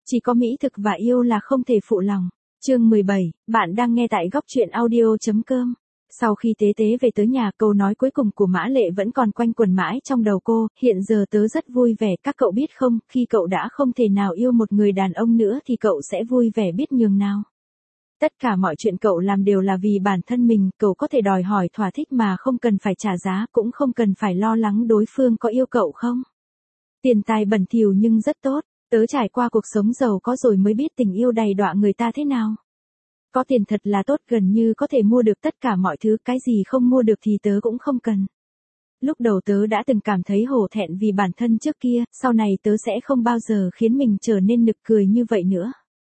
Chỉ có mỹ thực và yêu là không thể phụ lòng. Chương 17, bạn đang nghe tại góc truyện audio.com. Sau khi Tế Tế về tới nhà, câu nói cuối cùng của Mã Lệ vẫn còn quanh quẩn mãi trong đầu cô, hiện giờ tớ rất vui vẻ, các cậu biết không, khi cậu đã không thể nào yêu một người đàn ông nữa thì cậu sẽ vui vẻ biết nhường nào. Tất cả mọi chuyện cậu làm đều là vì bản thân mình, cậu có thể đòi hỏi thỏa thích mà không cần phải trả giá, cũng không cần phải lo lắng đối phương có yêu cậu không. Tiền tài bẩn thỉu nhưng rất tốt, tớ trải qua cuộc sống giàu có rồi mới biết tình yêu đầy đọa người ta thế nào. Có tiền thật là tốt, gần như có thể mua được tất cả mọi thứ, cái gì không mua được thì tớ cũng không cần. Lúc đầu tớ đã từng cảm thấy hổ thẹn vì bản thân trước kia, sau này tớ sẽ không bao giờ khiến mình trở nên nực cười như vậy nữa.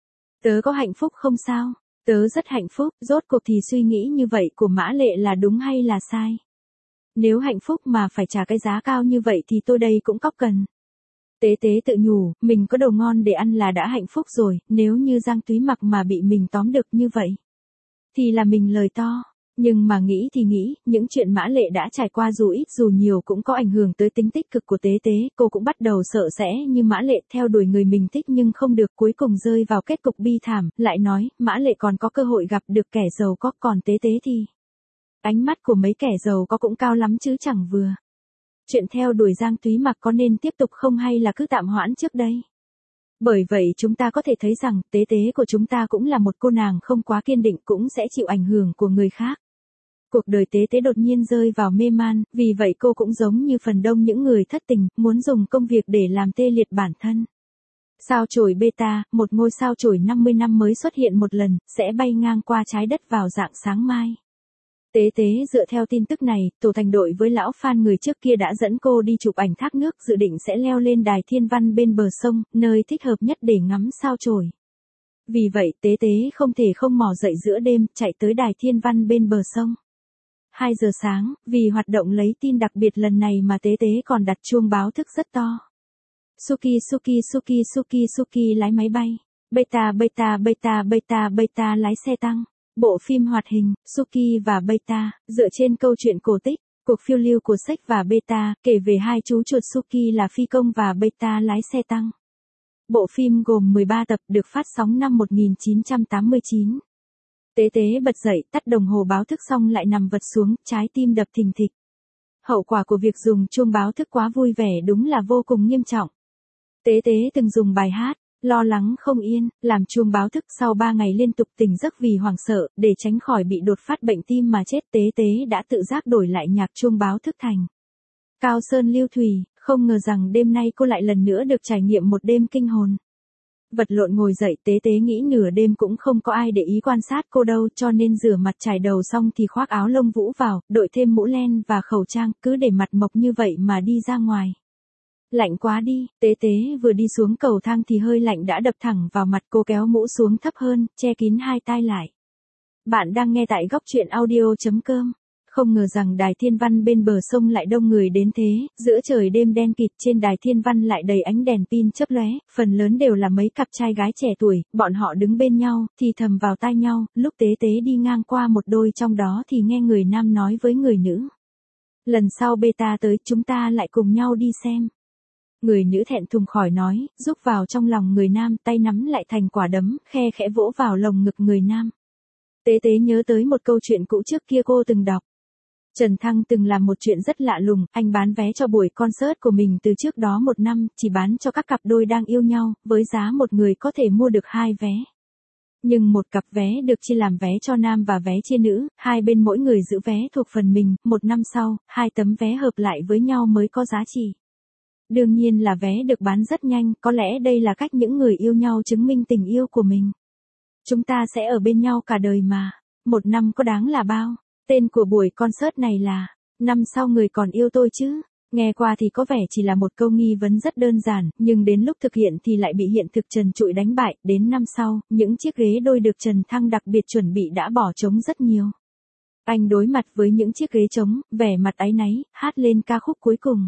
Tớ có hạnh phúc không sao? Tớ rất hạnh phúc, rốt cuộc thì suy nghĩ như vậy của Mã Lệ là đúng hay là sai? Nếu hạnh phúc mà phải trả cái giá cao như vậy thì tôi đây cũng cóc cần. Tế Tế tự nhủ, mình có đồ ngon để ăn là đã hạnh phúc rồi, nếu như Giang Túy Mặc mà bị mình tóm được như vậy, thì là mình lời to. Nhưng mà nghĩ thì nghĩ, những chuyện Mã Lệ đã trải qua dù ít dù nhiều cũng có ảnh hưởng tới tính tích cực của Tế Tế, cô cũng bắt đầu sợ sẽ như Mã Lệ theo đuổi người mình thích nhưng không được, cuối cùng rơi vào kết cục bi thảm, lại nói, Mã Lệ còn có cơ hội gặp được kẻ giàu có, còn Tế Tế thì... Ánh mắt của mấy kẻ giàu có cũng cao lắm chứ chẳng vừa. Chuyện theo đuổi Giang Túy Mặc có nên tiếp tục không hay là cứ tạm hoãn trước đây? Bởi vậy chúng ta có thể thấy rằng, Tế Tế của chúng ta cũng là một cô nàng không quá kiên định, cũng sẽ chịu ảnh hưởng của người khác. Cuộc đời Tế Tế đột nhiên rơi vào mê man, vì vậy cô cũng giống như phần đông những người thất tình, muốn dùng công việc để làm tê liệt bản thân. Sao chổi beta, một ngôi sao chổi 50 năm mới xuất hiện một lần, sẽ bay ngang qua trái đất vào rạng sáng mai. Tế Tế dựa theo tin tức này, tổ thành đội với lão fan người trước kia đã dẫn cô đi chụp ảnh thác nước, dự định sẽ leo lên đài thiên văn bên bờ sông, nơi thích hợp nhất để ngắm sao chổi. Vì vậy Tế Tế không thể không mò dậy giữa đêm, chạy tới đài thiên văn bên bờ sông. 2 giờ sáng, vì hoạt động lấy tin đặc biệt lần này mà Tế Tế còn đặt chuông báo thức rất to. Suki Suki Suki Suki Suki lái máy bay. Beta Beta Beta Beta Beta lái xe tăng. Bộ phim hoạt hình, Suki và Beta, dựa trên câu chuyện cổ tích, cuộc phiêu lưu của Sách và Beta, kể về hai chú chuột Suki là phi công và Beta lái xe tăng. Bộ phim gồm 13 tập, được phát sóng năm 1989. Tế Tế bật dậy, tắt đồng hồ báo thức xong lại nằm vật xuống, trái tim đập thình thịch. Hậu quả của việc dùng chuông báo thức quá vui vẻ đúng là vô cùng nghiêm trọng. Tế Tế từng dùng bài hát Lo lắng không yên, làm chuông báo thức, sau 3 ngày liên tục tỉnh giấc vì hoảng sợ, để tránh khỏi bị đột phát bệnh tim mà chết, Tế Tế đã tự giác đổi lại nhạc chuông báo thức thành Cao Sơn Lưu Thủy, không ngờ rằng đêm nay cô lại lần nữa được trải nghiệm một đêm kinh hồn. Vật lộn ngồi dậy, Tế Tế nghĩ nửa đêm cũng không có ai để ý quan sát cô đâu, cho nên rửa mặt chải đầu xong thì khoác áo lông vũ vào, đội thêm mũ len và khẩu trang, cứ để mặt mộc như vậy mà đi ra ngoài. Lạnh quá đi, Tế Tế vừa đi xuống cầu thang thì hơi lạnh đã đập thẳng vào mặt, cô kéo mũ xuống thấp hơn, che kín hai tai lại. Bạn đang nghe tại góc truyện audio.com. Không ngờ rằng đài thiên văn bên bờ sông lại đông người đến thế, giữa trời đêm đen kịt, trên đài thiên văn lại đầy ánh đèn pin chớp lóe, phần lớn đều là mấy cặp trai gái trẻ tuổi, bọn họ đứng bên nhau, thì thầm vào tai nhau, lúc Tế Tế đi ngang qua một đôi trong đó thì nghe người nam nói với người nữ. Lần sau Beta tới, chúng ta lại cùng nhau đi xem. Người nữ thẹn thùng khỏi nói, rúc vào trong lòng người nam, tay nắm lại thành quả đấm, khe khẽ vỗ vào lồng ngực người nam. Tế Tế nhớ tới một câu chuyện cũ trước kia cô từng đọc. Trần Thăng từng làm một chuyện rất lạ lùng, anh bán vé cho buổi concert của mình từ trước đó 1 năm, chỉ bán cho các cặp đôi đang yêu nhau, với giá một người có thể mua được 2 vé. Nhưng một cặp vé được chia làm vé cho nam và vé chia nữ, hai bên mỗi người giữ vé thuộc phần mình, 1 năm sau, 2 tấm vé hợp lại với nhau mới có giá trị. Đương nhiên là vé được bán rất nhanh, có lẽ đây là cách những người yêu nhau chứng minh tình yêu của mình. Chúng ta sẽ ở bên nhau cả đời mà, 1 năm có đáng là bao? Tên của buổi concert này là, năm sau người còn yêu tôi chứ? Nghe qua thì có vẻ chỉ là một câu nghi vấn rất đơn giản, nhưng đến lúc thực hiện thì lại bị hiện thực trần trụi đánh bại, đến năm sau, những chiếc ghế đôi được Trần Thăng đặc biệt chuẩn bị đã bỏ trống rất nhiều. Anh đối mặt với những chiếc ghế trống, vẻ mặt áy náy, hát lên ca khúc cuối cùng.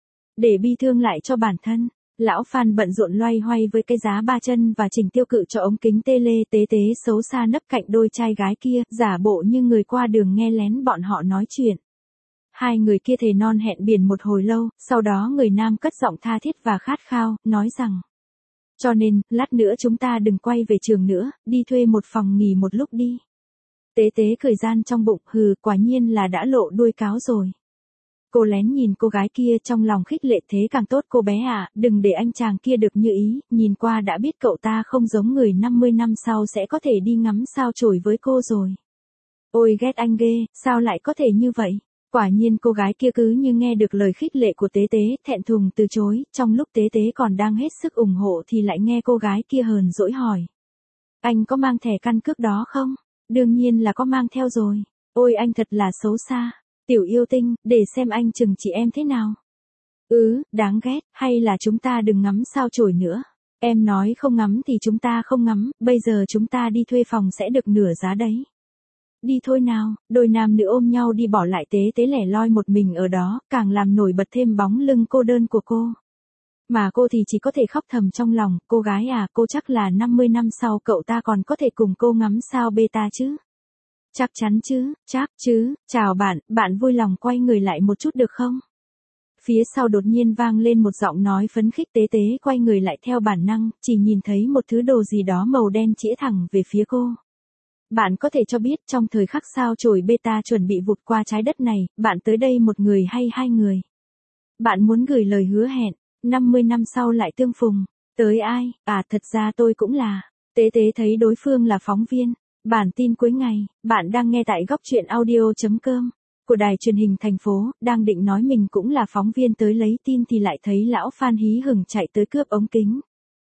Để bi thương lại cho bản thân, lão Phan bận rộn loay hoay với cái giá 3 chân và chỉnh tiêu cự cho ống kính tele. Tế Tế xấu xa nấp cạnh đôi trai gái kia, giả bộ như người qua đường nghe lén bọn họ nói chuyện. Hai người kia thề non hẹn biển một hồi lâu, sau đó người nam cất giọng tha thiết và khát khao, nói rằng Cho nên, lát nữa chúng ta đừng quay về trường nữa, đi thuê một phòng nghỉ một lúc đi. Tế tế cười gian trong bụng, quả nhiên là đã lộ đuôi cáo rồi. Cô lén nhìn cô gái kia trong lòng khích lệ thế càng tốt cô bé à, đừng để anh chàng kia được như ý, nhìn qua đã biết cậu ta không giống người 50 năm sau sẽ có thể đi ngắm sao chổi với cô rồi. Ôi ghét anh ghê, sao lại có thể như vậy? Quả nhiên cô gái kia cứ như nghe được lời khích lệ của Tế Tế, thẹn thùng từ chối, trong lúc Tế Tế còn đang hết sức ủng hộ thì lại nghe cô gái kia hờn dỗi hỏi. Anh có mang thẻ căn cước đó không? Đương nhiên là có mang theo rồi. Ôi anh thật là xấu xa. Tiểu yêu tinh, để xem anh chừng chị em thế nào. Đáng ghét, hay là chúng ta đừng ngắm sao chổi nữa. Em nói không ngắm thì chúng ta không ngắm, bây giờ chúng ta đi thuê phòng sẽ được nửa giá đấy. Đi thôi nào, đôi nam nữ ôm nhau đi bỏ lại Tế Tế lẻ loi một mình ở đó, càng làm nổi bật thêm bóng lưng cô đơn của cô. Mà cô thì chỉ có thể khóc thầm trong lòng, cô gái à, cô chắc là 50 năm sau cậu ta còn có thể cùng cô ngắm sao beta chứ? Chắc chắn chứ, chắc chứ, chào bạn, bạn vui lòng quay người lại một chút được không? Phía sau đột nhiên vang lên một giọng nói phấn khích. Tế Tế quay người lại theo bản năng, chỉ nhìn thấy một thứ đồ gì đó màu đen chĩa thẳng về phía cô. Bạn có thể cho biết trong thời khắc sao chổi beta chuẩn bị vụt qua trái đất này, bạn tới đây một người hay hai người? Bạn muốn gửi lời hứa hẹn, 50 năm sau lại tương phùng, tới ai? À thật ra tôi cũng là. Tế Tế thấy đối phương là phóng viên. Bản tin cuối ngày, bạn đang nghe tại góc truyện audio.com của đài truyền hình thành phố, đang định nói mình cũng là phóng viên tới lấy tin thì lại thấy lão Phan hí hửng chạy tới cướp ống kính.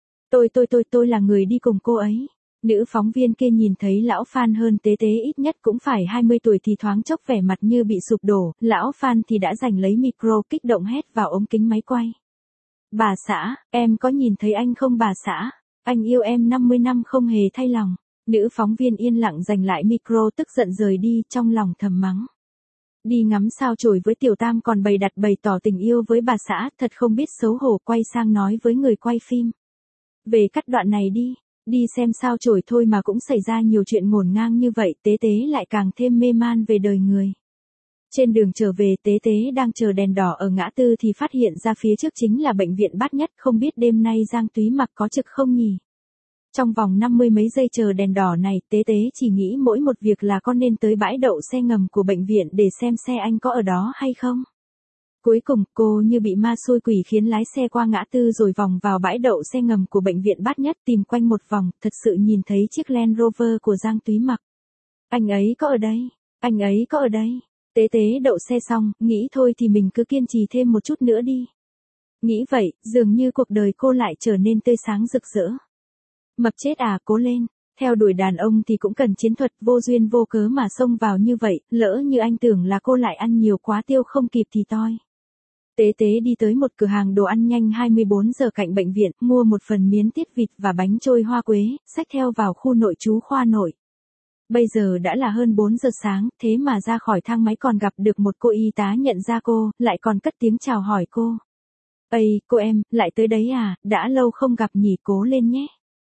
Tôi là người đi cùng cô ấy. Nữ phóng viên kia nhìn thấy lão Phan hơn Tế Tế ít nhất cũng phải 20 tuổi thì thoáng chốc vẻ mặt như bị sụp đổ, lão Phan thì đã giành lấy micro kích động hét vào ống kính máy quay. Bà xã, em có nhìn thấy anh không bà xã? Anh yêu em 50 năm không hề thay lòng. Nữ phóng viên yên lặng giành lại micro tức giận rời đi, trong lòng thầm mắng. Đi ngắm sao chổi với tiểu tam còn bày đặt bày tỏ tình yêu với bà xã, thật không biết xấu hổ, quay sang nói với người quay phim. Về cắt đoạn này đi, đi xem sao chổi thôi mà cũng xảy ra nhiều chuyện ngổn ngang như vậy. Tế Tế lại càng thêm mê man về đời người. Trên đường trở về, Tế Tế đang chờ đèn đỏ ở ngã tư thì phát hiện ra phía trước chính là bệnh viện Bát Nhất, không biết đêm nay Giang Túy Mặc có trực không nhỉ? Trong vòng 50 mấy giây chờ đèn đỏ này, Tế Tế chỉ nghĩ mỗi một việc là con nên tới bãi đậu xe ngầm của bệnh viện để xem xe anh có ở đó hay không. Cuối cùng, cô như bị ma xui quỷ khiến lái xe qua ngã tư rồi vòng vào bãi đậu xe ngầm của bệnh viện Bát Nhất, tìm quanh một vòng, thật sự nhìn thấy chiếc Land Rover của Giang Túy Mặc. Anh ấy có ở đây, anh ấy có ở đây. Tế Tế đậu xe xong, nghĩ thôi thì mình cứ kiên trì thêm một chút nữa đi. Nghĩ vậy, dường như cuộc đời cô lại trở nên tươi sáng rực rỡ. Mập chết à, cố lên. Theo đuổi đàn ông thì cũng cần chiến thuật, vô duyên vô cớ mà xông vào như vậy, lỡ như anh tưởng là cô lại ăn nhiều quá tiêu không kịp thì toi. Tế Tế đi tới một cửa hàng đồ ăn nhanh 24 giờ cạnh bệnh viện, mua một phần miến tiết vịt và bánh trôi hoa quế, xách theo vào khu nội trú khoa nội. Bây giờ đã là hơn 4 giờ sáng, thế mà ra khỏi thang máy còn gặp được một cô y tá nhận ra cô, lại còn cất tiếng chào hỏi cô. Ây, cô em, lại tới đấy à, đã lâu không gặp nhỉ, cố lên nhé.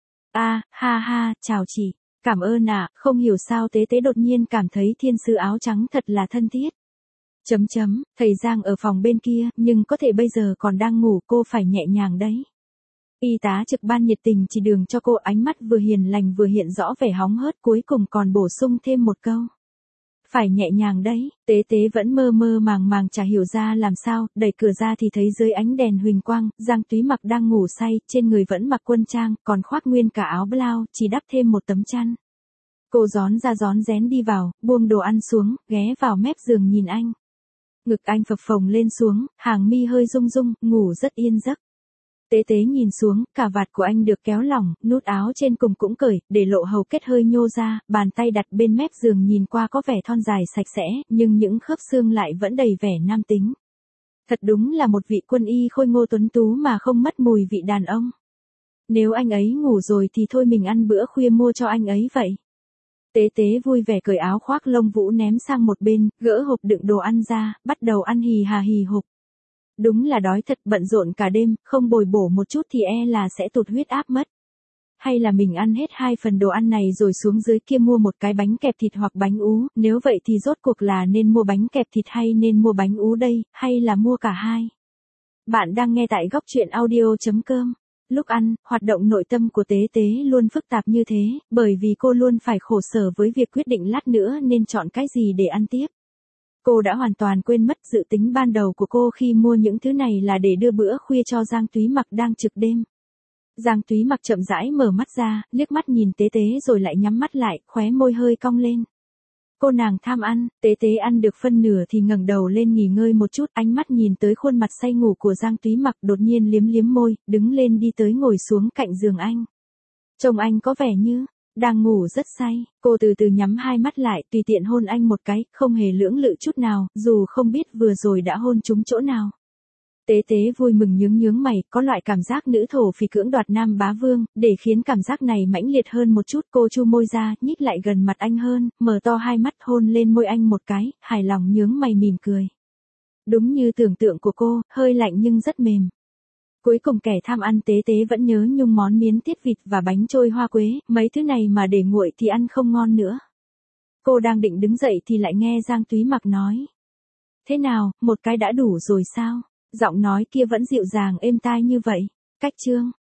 Ha, chào chị, cảm ơn ạ, không hiểu sao Tế Tế đột nhiên cảm thấy thiên sứ áo trắng thật là thân thiết. Thầy Giang ở phòng bên kia, nhưng có thể bây giờ còn đang ngủ, cô phải nhẹ nhàng đấy. Y tá trực ban nhiệt tình chỉ đường cho cô, ánh mắt vừa hiền lành vừa hiện rõ vẻ hóng hớt, cuối cùng còn bổ sung thêm một câu. Phải nhẹ nhàng đấy. Tế Tế vẫn mơ mơ màng màng chả hiểu ra làm sao, đẩy cửa ra thì thấy dưới ánh đèn huỳnh quang, Giang Túy Mặc đang ngủ say, trên người vẫn mặc quân trang, còn khoác nguyên cả áo blau, chỉ đắp thêm một tấm chăn. Cô rón ra rón rén đi vào, buông đồ ăn xuống, ghé vào mép giường nhìn anh. Ngực anh phập phồng lên xuống, hàng mi hơi rung rung, ngủ rất yên giấc. Tế Tế nhìn xuống, cà vạt của anh được kéo lỏng, nút áo trên cùng cũng cởi, để lộ hầu kết hơi nhô ra, bàn tay đặt bên mép giường nhìn qua có vẻ thon dài sạch sẽ, nhưng những khớp xương lại vẫn đầy vẻ nam tính. Thật đúng là một vị quân y khôi ngô tuấn tú mà không mất mùi vị đàn ông. Nếu anh ấy ngủ rồi thì thôi mình ăn bữa khuya mua cho anh ấy vậy. Tế Tế vui vẻ cởi áo khoác lông vũ ném sang một bên, gỡ hộp đựng đồ ăn ra, bắt đầu ăn hì hà hì hục. Đúng là đói thật, bận rộn cả đêm, không bồi bổ một chút thì là sẽ tụt huyết áp mất. Hay là mình ăn hết 2 phần đồ ăn này rồi xuống dưới kia mua một cái bánh kẹp thịt hoặc bánh ú, nếu vậy thì rốt cuộc là nên mua bánh kẹp thịt hay nên mua bánh ú đây, hay là mua cả hai? Bạn đang nghe tại góc truyện audio.com. Lúc ăn, hoạt động nội tâm của Tế Tế luôn phức tạp như thế, bởi vì cô luôn phải khổ sở với việc quyết định lát nữa nên chọn cái gì để ăn tiếp. Cô đã hoàn toàn quên mất dự tính ban đầu của cô khi mua những thứ này là để đưa bữa khuya cho Giang Túy Mặc đang trực đêm. Giang Túy Mặc chậm rãi mở mắt ra, liếc mắt nhìn Tế Tế rồi lại nhắm mắt lại, khóe môi hơi cong lên. Cô nàng tham ăn, Tế Tế ăn được phân nửa thì ngẩng đầu lên nghỉ ngơi một chút, ánh mắt nhìn tới khuôn mặt say ngủ của Giang Túy Mặc, đột nhiên liếm liếm môi, đứng lên đi tới ngồi xuống cạnh giường anh. Trông anh có vẻ như đang ngủ rất say, cô từ từ nhắm hai mắt lại, tùy tiện hôn anh một cái, không hề lưỡng lự chút nào, dù không biết vừa rồi đã hôn trúng chỗ nào. Tế Tế vui mừng nhướng mày, có loại cảm giác nữ thổ phỉ cưỡng đoạt nam bá vương, để khiến cảm giác này mãnh liệt hơn một chút, cô chu môi ra, nhích lại gần mặt anh hơn, mở to hai mắt hôn lên môi anh một cái, hài lòng nhướng mày mỉm cười. Đúng như tưởng tượng của cô, hơi lạnh nhưng rất mềm. Cuối cùng kẻ tham ăn Tế Tế vẫn nhớ nhung món miến tiết vịt và bánh trôi hoa quế, mấy thứ này mà để nguội thì ăn không ngon nữa. Cô đang định đứng dậy thì lại nghe Giang Túy Mặc nói. Thế nào, một cái đã đủ rồi sao? Giọng nói kia vẫn dịu dàng êm tai như vậy. Cách chương